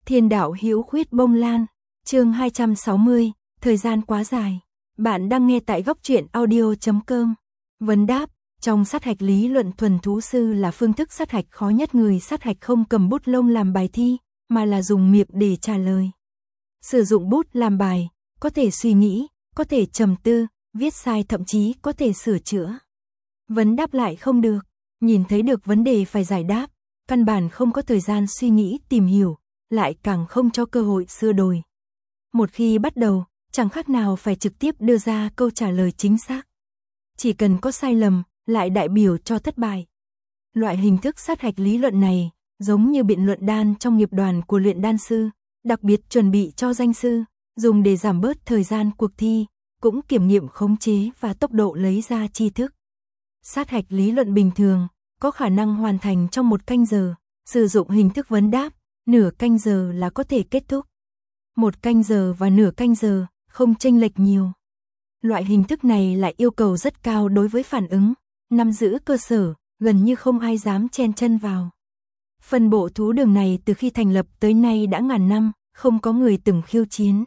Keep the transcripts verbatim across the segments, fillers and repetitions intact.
Thiên đạo hữu khuyết bông lan, chương hai trăm sáu mươi, thời gian quá dài. Bạn đang nghe tại góc truyện audio chấm com. Vấn đáp, trong sát hạch lý luận thuần thú sư là phương thức sát hạch khó nhất, người sát hạch không cầm bút lông làm bài thi, mà là dùng miệng để trả lời. Sử dụng bút làm bài, có thể suy nghĩ, có thể trầm tư, viết sai thậm chí có thể sửa chữa. Vấn đáp lại không được, nhìn thấy được vấn đề phải giải đáp, căn bản không có thời gian suy nghĩ tìm hiểu, lại càng không cho cơ hội sửa đổi. Một khi bắt đầu, chẳng khác nào phải trực tiếp đưa ra câu trả lời chính xác. Chỉ cần có sai lầm, lại đại biểu cho thất bại. Loại hình thức sát hạch lý luận này, giống như biện luận đan trong nghiệp đoàn của luyện đan sư, đặc biệt chuẩn bị cho danh sư, dùng để giảm bớt thời gian cuộc thi, cũng kiểm nghiệm khống chế và tốc độ lấy ra tri thức. Sát hạch lý luận bình thường, có khả năng hoàn thành trong một canh giờ, sử dụng hình thức vấn đáp, nửa canh giờ là có thể kết thúc. Một canh giờ và nửa canh giờ, không chênh lệch nhiều. Loại hình thức này lại yêu cầu rất cao đối với phản ứng, nắm giữ cơ sở, gần như không ai dám chen chân vào. Phân bộ thú đường này từ khi thành lập tới nay đã ngàn năm, không có người từng khiêu chiến.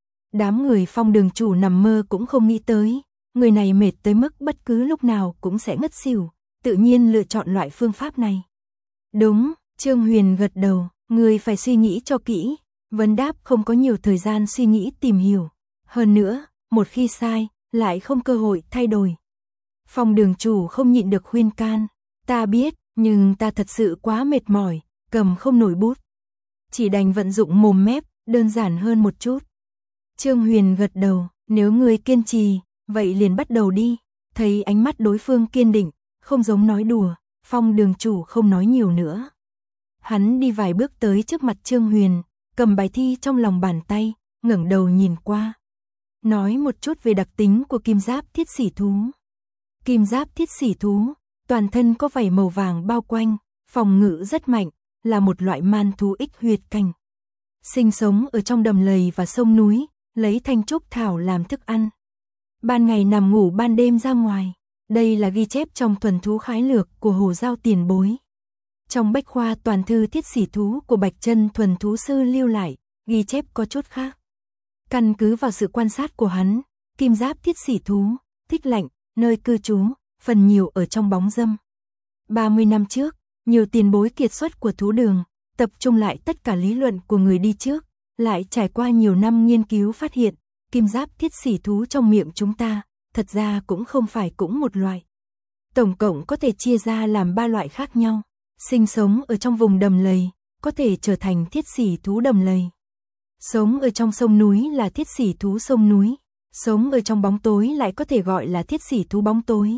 Đám người Phong đường chủ nằm mơ cũng không nghĩ tới, người này mệt tới mức bất cứ lúc nào cũng sẽ ngất xỉu, tự nhiên lựa chọn loại phương pháp này. Đúng, Trương Huyền gật đầu, người phải suy nghĩ cho kỹ, vấn đáp không có nhiều thời gian suy nghĩ tìm hiểu. Hơn nữa, một khi sai, lại không cơ hội thay đổi. Phong đường chủ không nhịn được khuyên can, ta biết, nhưng ta thật sự quá mệt mỏi, cầm không nổi bút. Chỉ đành vận dụng mồm mép, đơn giản hơn một chút. Trương Huyền gật đầu, nếu người kiên trì, vậy liền bắt đầu đi. Thấy ánh mắt đối phương kiên định, không giống nói đùa, Phong đường chủ không nói nhiều nữa. Hắn đi vài bước tới trước mặt Trương Huyền, cầm bài thi trong lòng bàn tay, ngẩng đầu nhìn qua. Nói một chút về đặc tính của kim giáp thiết xỉ thú. Kim giáp thiết xỉ thú, toàn thân có vảy màu vàng bao quanh, phòng ngự rất mạnh, là một loại man thú ích huyệt cảnh. Sinh sống ở trong đầm lầy và sông núi, lấy thanh trúc thảo làm thức ăn. Ban ngày nằm ngủ, ban đêm ra ngoài. Đây là ghi chép trong thuần thú khái lược của Hồ Giao tiền bối. Trong bách khoa toàn thư thiết xỉ thú của Bạch Chân thuần thú sư lưu lại, ghi chép có chút khác. Căn cứ vào sự quan sát của hắn, kim giáp thiết xỉ thú, thích lạnh, nơi cư trú, phần nhiều ở trong bóng râm. ba mươi năm trước, nhiều tiền bối kiệt xuất của thú đường, tập trung lại tất cả lý luận của người đi trước, lại trải qua nhiều năm nghiên cứu phát hiện, kim giáp thiết xỉ thú trong miệng chúng ta, thật ra cũng không phải cũng một loại. Tổng cộng có thể chia ra làm ba loại khác nhau. Sinh sống ở trong vùng đầm lầy, có thể trở thành thiết xỉ thú đầm lầy. Sống ở trong sông núi là thiết xỉ thú sông núi. Sống ở trong bóng tối lại có thể gọi là thiết xỉ thú bóng tối.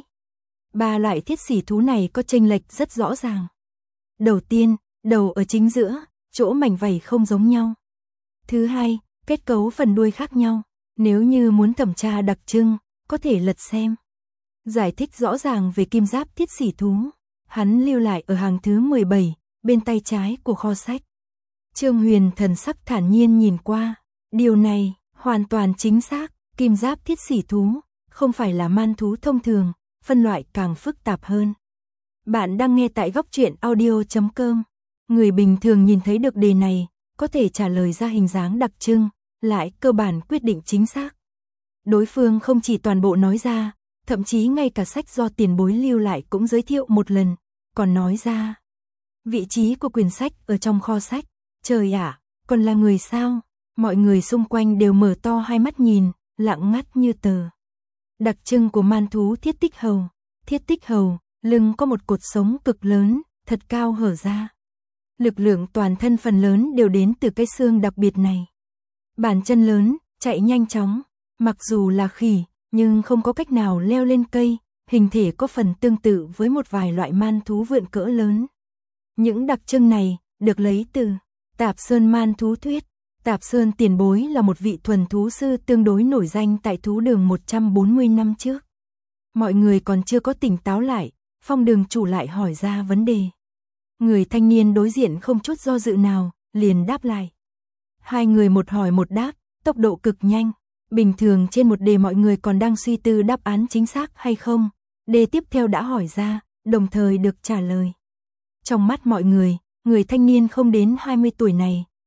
Ba loại thiết xỉ thú này có chênh lệch rất rõ ràng. Đầu tiên, đầu ở chính giữa, chỗ mảnh vảy không giống nhau. Thứ hai, kết cấu phần đuôi khác nhau. Nếu như muốn thẩm tra đặc trưng, có thể lật xem. Giải thích rõ ràng về kim giáp thiết xỉ thú, hắn lưu lại ở hàng thứ mười bảy, bên tay trái của kho sách. Trương Huyền thần sắc thản nhiên nhìn qua, điều này hoàn toàn chính xác, kim giáp thiết xỉ thú không phải là man thú thông thường, phân loại càng phức tạp hơn. Bạn đang nghe tại góc truyện audio chấm com. Người bình thường nhìn thấy được đề này, có thể trả lời ra hình dáng đặc trưng, lại cơ bản quyết định chính xác. Đối phương không chỉ toàn bộ nói ra, thậm chí ngay cả sách do tiền bối lưu lại cũng giới thiệu một lần, còn nói ra vị trí của quyển sách ở trong kho sách. Trời ạ, còn là người sao? Mọi người xung quanh đều mở to hai mắt nhìn, lặng ngắt như tờ. Đặc trưng của man thú thiết tích hầu. Thiết tích hầu, lưng có một cột sống cực lớn, thật cao hở ra. Lực lượng toàn thân phần lớn đều đến từ cái xương đặc biệt này. Bàn chân lớn, chạy nhanh chóng, mặc dù là khỉ, nhưng không có cách nào leo lên cây, hình thể có phần tương tự với một vài loại man thú vượn cỡ lớn. Những đặc trưng này được lấy từ Tạp Sơn Man Thú Thuyết. Tạp Sơn tiền bối là một vị thuần thú sư tương đối nổi danh tại thú đường một trăm bốn mươi năm trước. Mọi người còn chưa có tỉnh táo lại, Phong đường chủ lại hỏi ra vấn đề. Người thanh niên đối diện không chút do dự nào, liền đáp lại. Hai người một hỏi một đáp, tốc độ cực nhanh. Bình thường trên một đề mọi người còn đang suy tư đáp án chính xác hay không, đề tiếp theo đã hỏi ra, đồng thời được trả lời. Trong mắt mọi người, người thanh niên không đến hai mươi tuổi này,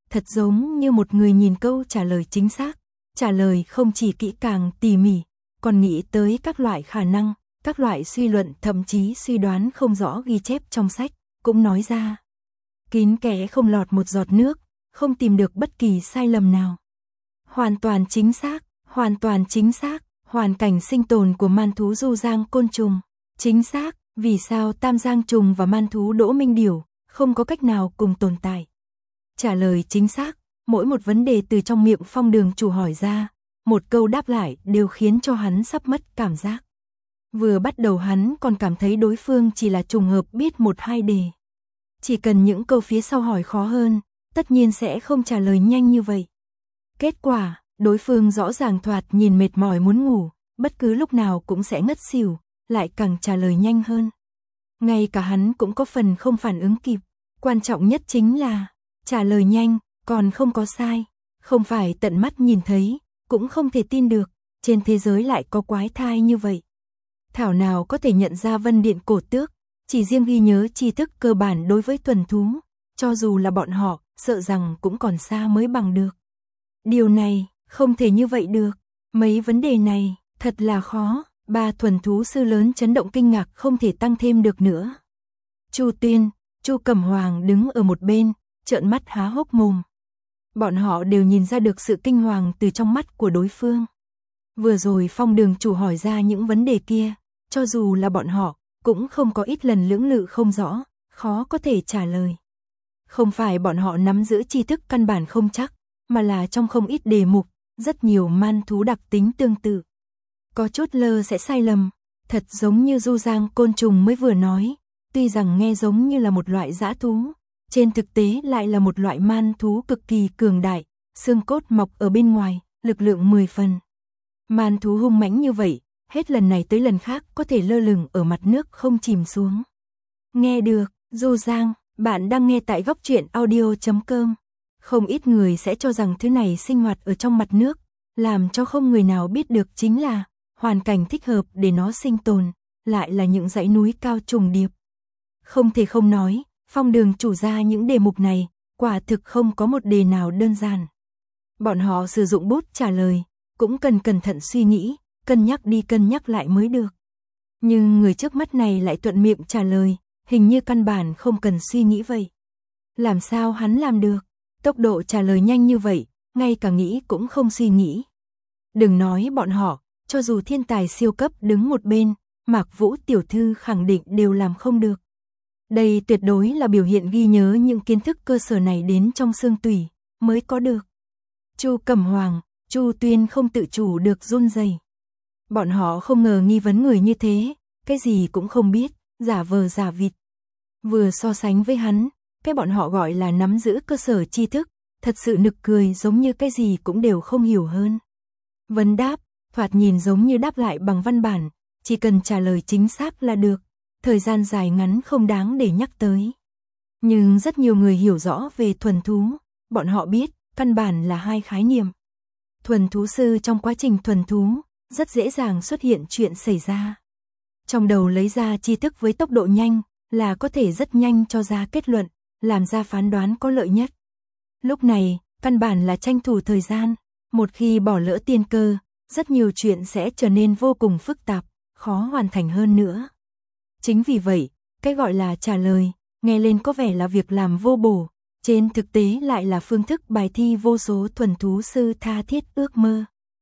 thật giống như một người nhìn câu trả lời chính xác, trả lời không chỉ kỹ càng tỉ mỉ, còn nghĩ tới các loại khả năng, các loại suy luận, thậm chí suy đoán không rõ ghi chép trong sách, cũng nói ra. Kín kẽ không lọt một giọt nước, không tìm được bất kỳ sai lầm nào. Hoàn toàn chính xác, hoàn toàn chính xác, hoàn cảnh sinh tồn của man thú du giang côn trùng. Chính xác, vì sao tam giang trùng và man thú đỗ minh điểu không có cách nào cùng tồn tại. Trả lời chính xác, mỗi một vấn đề từ trong miệng Phong Đường chủ hỏi ra, một câu đáp lại đều khiến cho hắn sắp mất cảm giác. Vừa bắt đầu hắn còn cảm thấy đối phương chỉ là trùng hợp biết một hai đề. Chỉ cần những câu phía sau hỏi khó hơn, tất nhiên sẽ không trả lời nhanh như vậy. Kết quả, đối phương rõ ràng thoạt nhìn mệt mỏi muốn ngủ, bất cứ lúc nào cũng sẽ ngất xỉu, lại càng trả lời nhanh hơn. Ngay cả hắn cũng có phần không phản ứng kịp, quan trọng nhất chính là trả lời nhanh, còn không có sai, không phải tận mắt nhìn thấy, cũng không thể tin được, trên thế giới lại có quái thai như vậy. Thảo nào có thể nhận ra Vân Điện cổ tước, chỉ riêng ghi nhớ tri thức cơ bản đối với thuần thú, cho dù là bọn họ, sợ rằng cũng còn xa mới bằng được. Điều này, không thể như vậy được, mấy vấn đề này, thật là khó, ba thuần thú sư lớn chấn động kinh ngạc không thể tăng thêm được nữa. Chu Tuyên, Chu Cẩm Hoàng đứng ở một bên, trợn mắt há hốc mồm. Bọn họ đều nhìn ra được sự kinh hoàng từ trong mắt của đối phương. Vừa rồi Phong Đường chủ hỏi ra những vấn đề kia, cho dù là bọn họ, cũng không có ít lần lưỡng lự không rõ, khó có thể trả lời. Không phải bọn họ nắm giữ tri thức căn bản không chắc, mà là trong không ít đề mục, rất nhiều man thú đặc tính tương tự. Có chút lơ sẽ sai lầm, thật giống như du giang côn trùng mới vừa nói, tuy rằng nghe giống như là một loại dã thú, trên thực tế lại là một loại man thú cực kỳ cường đại, xương cốt mọc ở bên ngoài, lực lượng mười phần. Man thú hung mãnh như vậy, hết lần này tới lần khác có thể lơ lửng ở mặt nước không chìm xuống. Nghe được, Du Giang, bạn đang nghe tại góc truyện audio chấm com. Không ít người sẽ cho rằng thứ này sinh hoạt ở trong mặt nước, làm cho không người nào biết được chính là hoàn cảnh thích hợp để nó sinh tồn, lại là những dãy núi cao trùng điệp. Không thể không nói, Phong Đường chủ ra những đề mục này, quả thực không có một đề nào đơn giản. Bọn họ sử dụng bút trả lời, cũng cần cẩn thận suy nghĩ, cân nhắc đi cân nhắc lại mới được. Nhưng người trước mắt này lại thuận miệng trả lời, hình như căn bản không cần suy nghĩ vậy. Làm sao hắn làm được? Tốc độ trả lời nhanh như vậy, ngay cả nghĩ cũng không suy nghĩ. Đừng nói bọn họ, cho dù thiên tài siêu cấp đứng một bên, Mạc Vũ tiểu thư khẳng định đều làm không được. Đây tuyệt đối là biểu hiện ghi nhớ những kiến thức cơ sở này đến trong xương tủy, mới có được. Chu Cẩm Hoàng, Chu Tuyên không tự chủ được run rẩy. Bọn họ không ngờ nghi vấn người như thế, cái gì cũng không biết, giả vờ giả vịt. Vừa so sánh với hắn, cái bọn họ gọi là nắm giữ cơ sở tri thức, thật sự nực cười giống như cái gì cũng đều không hiểu hơn. Vấn đáp, thoạt nhìn giống như đáp lại bằng văn bản, chỉ cần trả lời chính xác là được, thời gian dài ngắn không đáng để nhắc tới. Nhưng rất nhiều người hiểu rõ về thuần thú, bọn họ biết, căn bản là hai khái niệm. Thuần thú sư trong quá trình thuần thú, rất dễ dàng xuất hiện chuyện xảy ra. Trong đầu lấy ra tri thức với tốc độ nhanh, là có thể rất nhanh cho ra kết luận, làm ra phán đoán có lợi nhất. Lúc này, căn bản là tranh thủ thời gian, một khi bỏ lỡ tiên cơ, rất nhiều chuyện sẽ trở nên vô cùng phức tạp, khó hoàn thành hơn nữa. Chính vì vậy, cái gọi là trả lời, nghe lên có vẻ là việc làm vô bổ, trên thực tế lại là phương thức bài thi vô số thuần thú sư tha thiết ước mơ.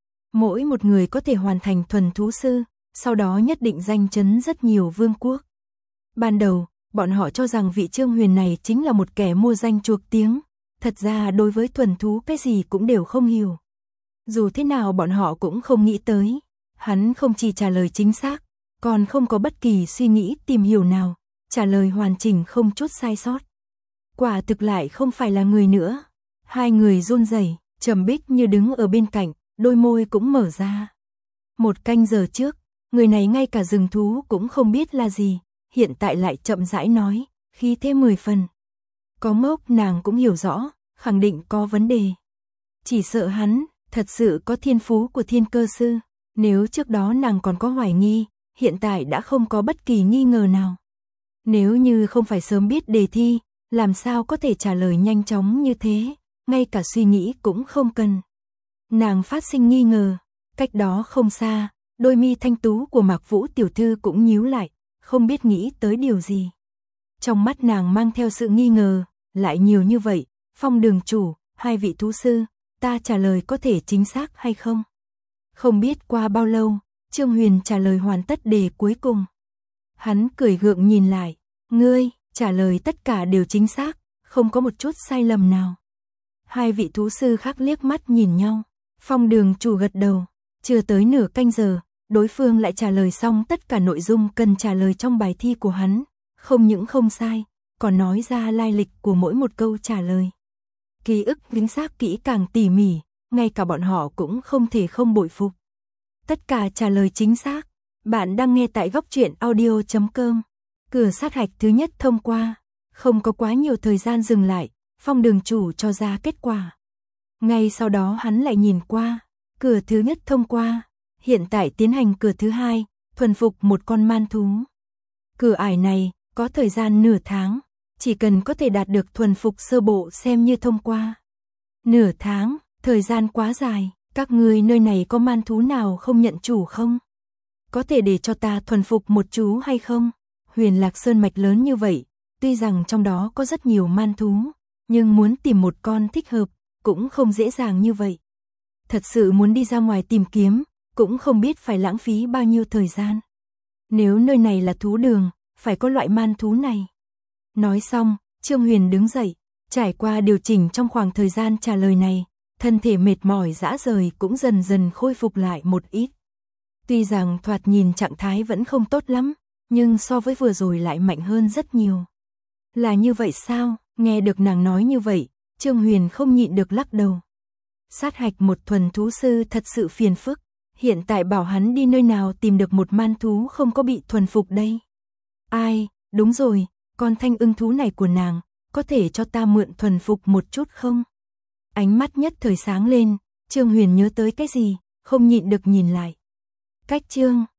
Mỗi một người có thể hoàn thành thuần thú sư, sau đó nhất định danh chấn rất nhiều vương quốc. Ban đầu, bọn họ cho rằng vị Trương Huyền này chính là một kẻ mua danh chuộc tiếng, thật ra đối với thuần thú cái gì cũng đều không hiểu. Dù thế nào bọn họ cũng không nghĩ tới, hắn không chỉ trả lời chính xác, còn không có bất kỳ suy nghĩ tìm hiểu nào, trả lời hoàn chỉnh không chút sai sót. Quả thực lại không phải là người nữa. Hai người run rẩy, Trầm Bích như đứng ở bên cạnh, đôi môi cũng mở ra. Một canh giờ trước, người này ngay cả rừng thú cũng không biết là gì, hiện tại lại chậm rãi nói, khí thế mười phần. Có mốc nàng cũng hiểu rõ, khẳng định có vấn đề. Chỉ sợ hắn, thật sự có thiên phú của thiên cơ sư, nếu trước đó nàng còn có hoài nghi, hiện tại đã không có bất kỳ nghi ngờ nào. Nếu như không phải sớm biết đề thi, làm sao có thể trả lời nhanh chóng như thế, ngay cả suy nghĩ cũng không cần. Nàng phát sinh nghi ngờ, cách đó không xa, đôi mi thanh tú của Mạc Vũ tiểu thư cũng nhíu lại, không biết nghĩ tới điều gì. Trong mắt nàng mang theo sự nghi ngờ, lại nhiều như vậy, Phong đường chủ, hai vị thú sư, ta trả lời có thể chính xác hay không? Không biết qua bao lâu, Trương Huyền trả lời hoàn tất đề cuối cùng. Hắn cười gượng nhìn lại, ngươi, trả lời tất cả đều chính xác, không có một chút sai lầm nào. Hai vị thú sư khác liếc mắt nhìn nhau, Phong đường chủ gật đầu, chưa tới nửa canh giờ, đối phương lại trả lời xong tất cả nội dung cần trả lời trong bài thi của hắn, không những không sai, còn nói ra lai lịch của mỗi một câu trả lời. Ký ức chính xác kỹ càng tỉ mỉ, ngay cả bọn họ cũng không thể không bội phục. Tất cả trả lời chính xác. Bạn đang nghe tại góc truyện audio chấm com. Cửa sát hạch thứ nhất thông qua, không có quá nhiều thời gian dừng lại, Phong đường chủ cho ra kết quả. Ngay sau đó hắn lại nhìn qua, cửa thứ nhất thông qua, hiện tại tiến hành cửa thứ hai, thuần phục một con man thú. Cửa ải này, có thời gian nửa tháng, chỉ cần có thể đạt được thuần phục sơ bộ xem như thông qua. Nửa tháng, thời gian quá dài, các ngươi nơi này có man thú nào không nhận chủ không? Có thể để cho ta thuần phục một chú hay không? Huyền Lạc Sơn mạch lớn như vậy, tuy rằng trong đó có rất nhiều man thú, nhưng muốn tìm một con thích hợp, cũng không dễ dàng như vậy. Thật sự muốn đi ra ngoài tìm kiếm, cũng không biết phải lãng phí bao nhiêu thời gian. Nếu nơi này là thú đường, phải có loại man thú này. Nói xong, Trương Huyền đứng dậy, trải qua điều chỉnh trong khoảng thời gian trả lời này, thân thể mệt mỏi rã rời cũng dần dần khôi phục lại một ít. Tuy rằng thoạt nhìn trạng thái vẫn không tốt lắm, nhưng so với vừa rồi lại mạnh hơn rất nhiều. Là như vậy sao? Nghe được nàng nói như vậy, Trương Huyền không nhịn được lắc đầu. Sát hạch một thuần thú sư thật sự phiền phức, hiện tại bảo hắn đi nơi nào tìm được một man thú không có bị thuần phục đây. Ai, đúng rồi, con thanh ưng thú này của nàng, có thể cho ta mượn thuần phục một chút không? Ánh mắt nhất thời sáng lên, Trương Huyền nhớ tới cái gì, không nhịn được nhìn lại. Cách chương